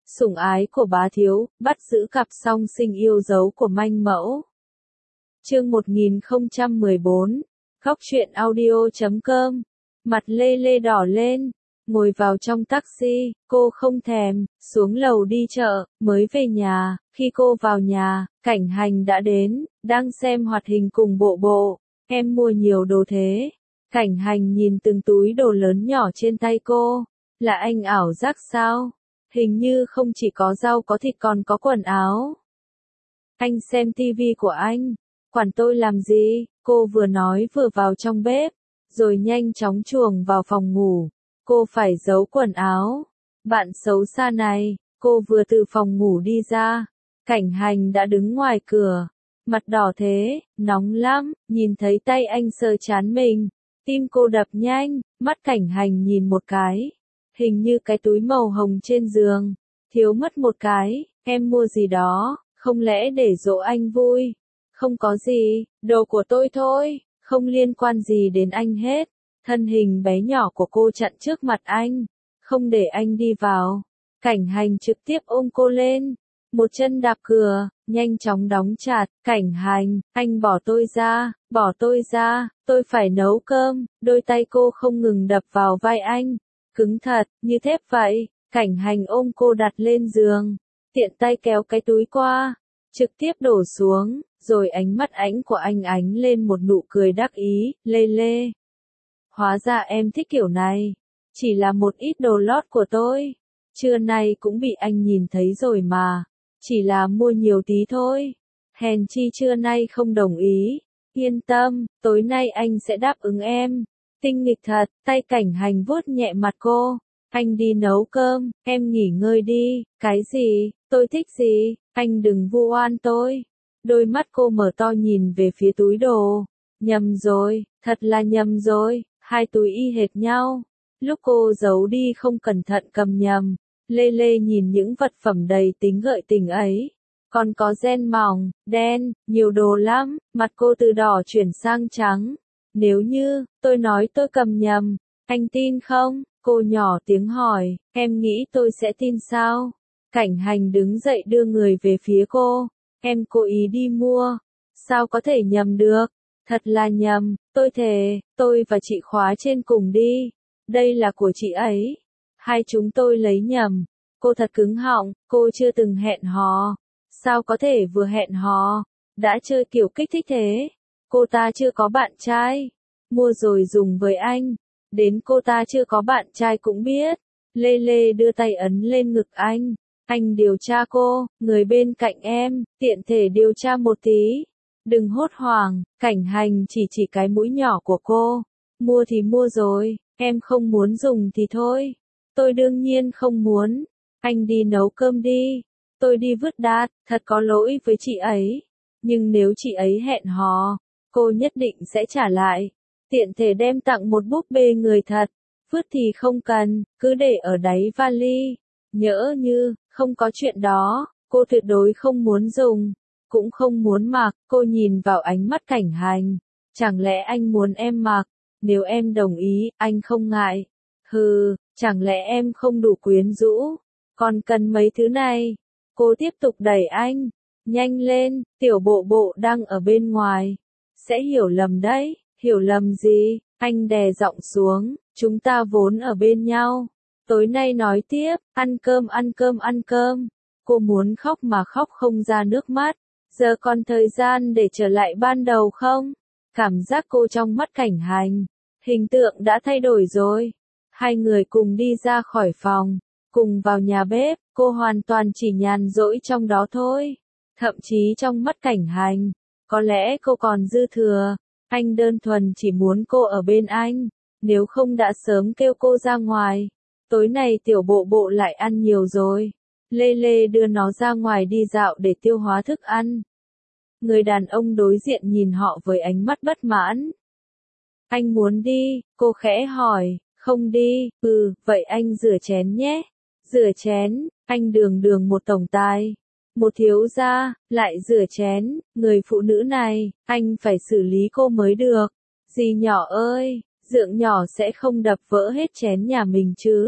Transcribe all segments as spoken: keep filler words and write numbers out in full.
sủng ái của bá thiếu, bắt giữ cặp song sinh yêu dấu của manh mẫu. Chương một nghìn không trăm mười bốn, Góc truyện audio chấm com. Mặt Lê Lê đỏ lên, ngồi vào trong taxi, cô không thèm, xuống lầu đi chợ, mới về nhà. Khi cô vào nhà, Cảnh Hành đã đến, đang xem hoạt hình cùng Bộ Bộ. Em mua nhiều đồ thế. Cảnh Hành nhìn từng túi đồ lớn nhỏ trên tay cô. Là anh ảo giác sao? Hình như không chỉ có rau có thịt còn có quần áo. Anh xem tivi của anh. Quản tôi làm gì? Cô vừa nói vừa vào trong bếp, rồi nhanh chóng chuồng vào phòng ngủ. Cô phải giấu quần áo. Bạn xấu xa này, cô vừa từ phòng ngủ đi ra. Cảnh Hành đã đứng ngoài cửa. Mặt đỏ thế, nóng lắm, nhìn thấy tay anh sờ trán mình. Tim cô đập nhanh, mắt Cảnh Hành nhìn một cái. Hình như cái túi màu hồng trên giường. Thiếu mất một cái, em mua gì đó, không lẽ để dỗ anh vui? Không có gì, đồ của tôi thôi, không liên quan gì đến anh hết. Thân hình bé nhỏ của cô chặn trước mặt anh, không để anh đi vào. Cảnh Hành trực tiếp ôm cô lên, một chân đạp cửa, nhanh chóng đóng chặt. Cảnh Hành, anh bỏ tôi ra, bỏ tôi ra, tôi phải nấu cơm. Đôi tay cô không ngừng đập vào vai anh, cứng thật, như thép vậy. Cảnh Hành ôm cô đặt lên giường, tiện tay kéo cái túi qua, trực tiếp đổ xuống, rồi ánh mắt ánh của anh ánh lên một nụ cười đắc ý. Lê Lê, hóa ra em thích kiểu này, chỉ là một ít đồ lót của tôi, trưa nay cũng bị anh nhìn thấy rồi mà, chỉ là mua nhiều tí thôi, hèn chi trưa nay không đồng ý. Yên tâm, tối nay anh sẽ đáp ứng em. Tinh nghịch thật. Tay Cảnh Hành vuốt nhẹ mặt cô. Anh đi nấu cơm, em nghỉ ngơi đi. Cái gì? Tôi thích gì? Anh đừng vu oan tôi. Đôi mắt cô mở to nhìn về phía túi đồ. Nhầm rồi, thật là nhầm rồi, hai túi y hệt nhau. Lúc cô giấu đi không cẩn thận cầm nhầm. Lê Lê nhìn những vật phẩm đầy tính gợi tình ấy. Còn có ren mỏng, đen, nhiều đồ lắm. Mặt cô từ đỏ chuyển sang trắng. Nếu như, tôi nói tôi cầm nhầm, anh tin không? Cô nhỏ tiếng hỏi, em nghĩ tôi sẽ tin sao? Cảnh Hành đứng dậy đưa người về phía cô. Em cố ý đi mua. Sao có thể nhầm được? Thật là nhầm, tôi thề, tôi và chị khóa trên cùng đi. Đây là của chị ấy. Hai chúng tôi lấy nhầm. Cô thật cứng họng, cô chưa từng hẹn hò. Sao có thể vừa hẹn hò, đã chơi kiểu kích thích thế? Cô ta chưa có bạn trai. Mua rồi dùng với anh. Đến cô ta chưa có bạn trai cũng biết. Lê Lê đưa tay ấn lên ngực anh. Anh điều tra cô, người bên cạnh em, tiện thể điều tra một tí. Đừng hốt hoảng. Cảnh Hành chỉ chỉ cái mũi nhỏ của cô. Mua thì mua rồi, em không muốn dùng thì thôi. Tôi đương nhiên không muốn. Anh đi nấu cơm đi. Tôi đi vứt đát, thật có lỗi với chị ấy. Nhưng nếu chị ấy hẹn hò, cô nhất định sẽ trả lại. Tiện thể đem tặng một búp bê người thật. Vứt thì không cần, cứ để ở đáy vali. Nhỡ như, không có chuyện đó, cô tuyệt đối không muốn dùng. Cũng không muốn mặc. Cô nhìn vào ánh mắt Cảnh Hành. Chẳng lẽ anh muốn em mặc? Nếu em đồng ý, anh không ngại. Hừ, chẳng lẽ em không đủ quyến rũ? Còn cần mấy thứ này? Cô tiếp tục đẩy anh. Nhanh lên, Tiểu Bộ Bộ đang ở bên ngoài. Sẽ hiểu lầm đấy. Hiểu lầm gì? Anh đè giọng xuống. Chúng ta vốn ở bên nhau. Tối nay nói tiếp, ăn cơm ăn cơm ăn cơm. Cô muốn khóc mà khóc không ra nước mắt. Giờ còn thời gian để trở lại ban đầu không? Cảm giác cô trong mắt Cảnh Hành. Hình tượng đã thay đổi rồi. Hai người cùng đi ra khỏi phòng. Cùng vào nhà bếp. Cô hoàn toàn chỉ nhàn rỗi trong đó thôi. Thậm chí trong mắt Cảnh Hành, có lẽ cô còn dư thừa. Anh đơn thuần chỉ muốn cô ở bên anh. Nếu không đã sớm kêu cô ra ngoài. Tối nay Tiểu Bộ Bộ lại ăn nhiều rồi. Lê Lê đưa nó ra ngoài đi dạo để tiêu hóa thức ăn. Người đàn ông đối diện nhìn họ với ánh mắt bất mãn. Anh muốn đi, cô khẽ hỏi. Không đi. Ừ, vậy anh rửa chén nhé. Rửa chén, anh đường đường một tổng tài. Một thiếu gia, lại rửa chén. Người phụ nữ này, anh phải xử lý cô mới được. Dì nhỏ ơi, Dượng nhỏ sẽ không đập vỡ hết chén nhà mình chứ.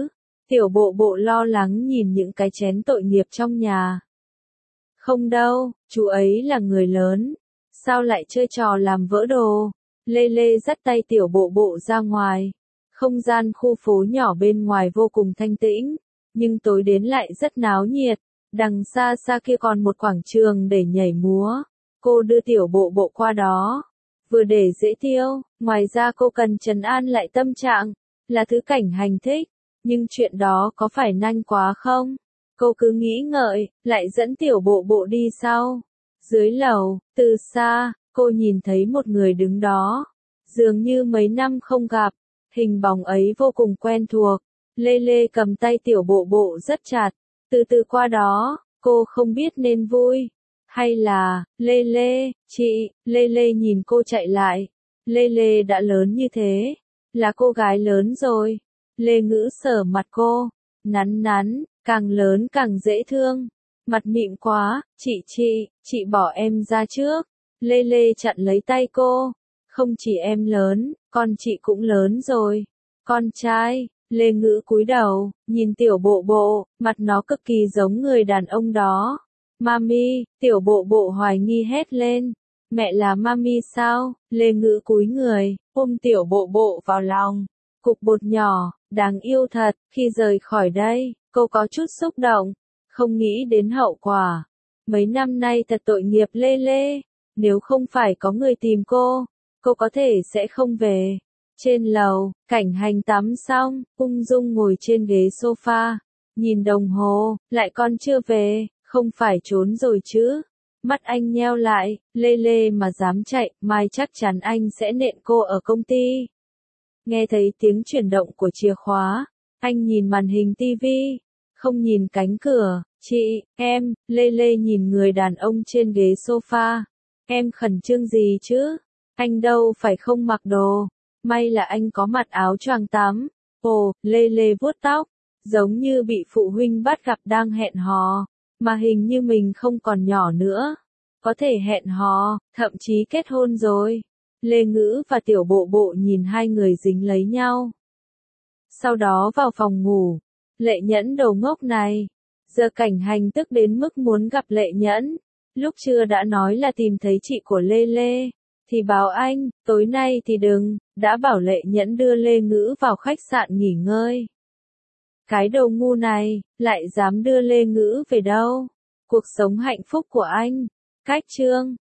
Tiểu bộ bộ lo lắng nhìn những cái chén tội nghiệp trong nhà. Không đâu, chú ấy là người lớn. Sao lại chơi trò làm vỡ đồ? Lê Lê dắt tay tiểu bộ bộ ra ngoài. Không gian khu phố nhỏ bên ngoài vô cùng thanh tĩnh, nhưng tối đến lại rất náo nhiệt. Đằng xa xa kia còn một quảng trường để nhảy múa. Cô đưa tiểu bộ bộ qua đó. Vừa để dễ tiêu, ngoài ra cô cần trấn an lại tâm trạng, là thứ Cảnh Hành thích. Nhưng chuyện đó có phải nhanh quá không? Cô cứ nghĩ ngợi, lại dẫn tiểu bộ bộ đi sau. Dưới lầu, từ xa, cô nhìn thấy một người đứng đó. Dường như mấy năm không gặp, hình bóng ấy vô cùng quen thuộc. Lê Lê cầm tay tiểu bộ bộ rất chặt. Từ từ qua đó, cô không biết nên vui. Hay là, Lê Lê, chị, Lê Lê nhìn cô chạy lại. Lê Lê đã lớn như thế. Là cô gái lớn rồi. Lê Ngữ sờ mặt cô. Nắn nắn, càng lớn càng dễ thương. Mặt mịn quá, chị chị, chị bỏ em ra trước. Lê Lê chặn lấy tay cô. Không chỉ em lớn, con chị cũng lớn rồi. Con trai, Lê Ngữ cúi đầu, nhìn tiểu bộ bộ, mặt nó cực kỳ giống người đàn ông đó. Mami, tiểu bộ bộ hoài nghi hét lên. Mẹ là Mami sao? Lê Ngữ cúi người, ôm tiểu bộ bộ vào lòng. Cục bột nhỏ, đáng yêu thật, khi rời khỏi đây, cô có chút xúc động, không nghĩ đến hậu quả. Mấy năm nay thật tội nghiệp Lê Lê, nếu không phải có người tìm cô, cô có thể sẽ không về. Trên lầu, Cảnh Hành tắm xong, ung dung ngồi trên ghế sofa, nhìn đồng hồ, lại còn chưa về, không phải trốn rồi chứ. Mắt anh nheo lại, Lê Lê mà dám chạy, mai chắc chắn anh sẽ nện cô ở công ty. Nghe thấy tiếng chuyển động của chìa khóa, anh nhìn màn hình tivi, không nhìn cánh cửa. Chị, em, Lê Lê nhìn người đàn ông trên ghế sofa. Em khẩn trương gì chứ? Anh đâu phải không mặc đồ. May là anh có mặc áo choàng tắm. Ồ, Lê Lê vuốt tóc, giống như bị phụ huynh bắt gặp đang hẹn hò. Mà hình như mình không còn nhỏ nữa. Có thể hẹn hò, thậm chí kết hôn rồi. Lê Ngữ và tiểu bộ bộ nhìn hai người dính lấy nhau. Sau đó vào phòng ngủ. Lệ Nhẫn đầu ngốc này. Giờ Cảnh Hành tức đến mức muốn gặp Lệ Nhẫn. Lúc trưa đã nói là tìm thấy chị của Lê Lê. Thì bảo anh, tối nay thì đừng, đã bảo Lệ Nhẫn đưa Lê Ngữ vào khách sạn nghỉ ngơi. Cái đầu ngu này, lại dám đưa Lê Ngữ về đâu? Cuộc sống hạnh phúc của anh. Cách chương.